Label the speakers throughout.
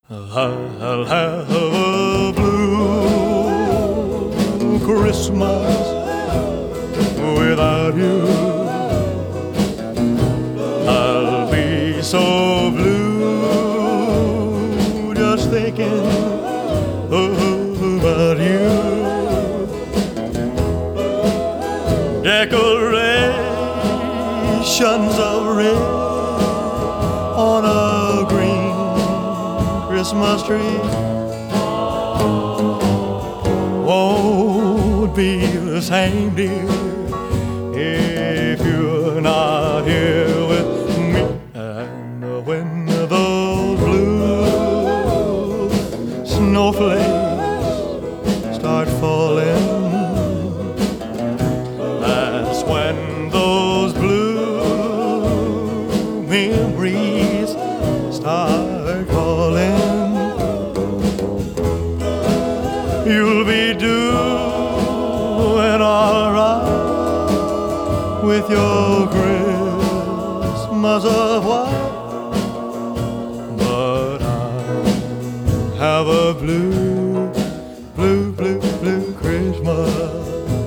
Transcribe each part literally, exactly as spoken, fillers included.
Speaker 1: I'll have a blue Christmas without you. I'll be so blue just thinking about you. Decorations of red on a green Christmas tree won't be the same, dear, if you're not here with me. And when those blue snowflakes start falling, that's when those blue memories start calling. You'll be doing all right with your Christmas of white, but I have a blue, blue, blue, blue Christmas.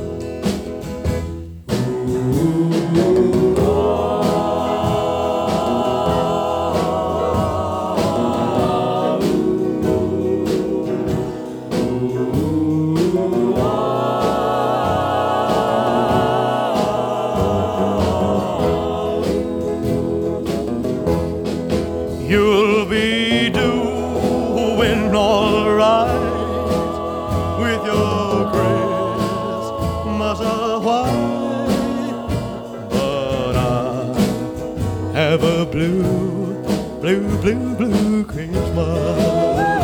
Speaker 1: You'll be doing all right with your Christmas of white, but I have a blue, blue, blue, blue Christmas.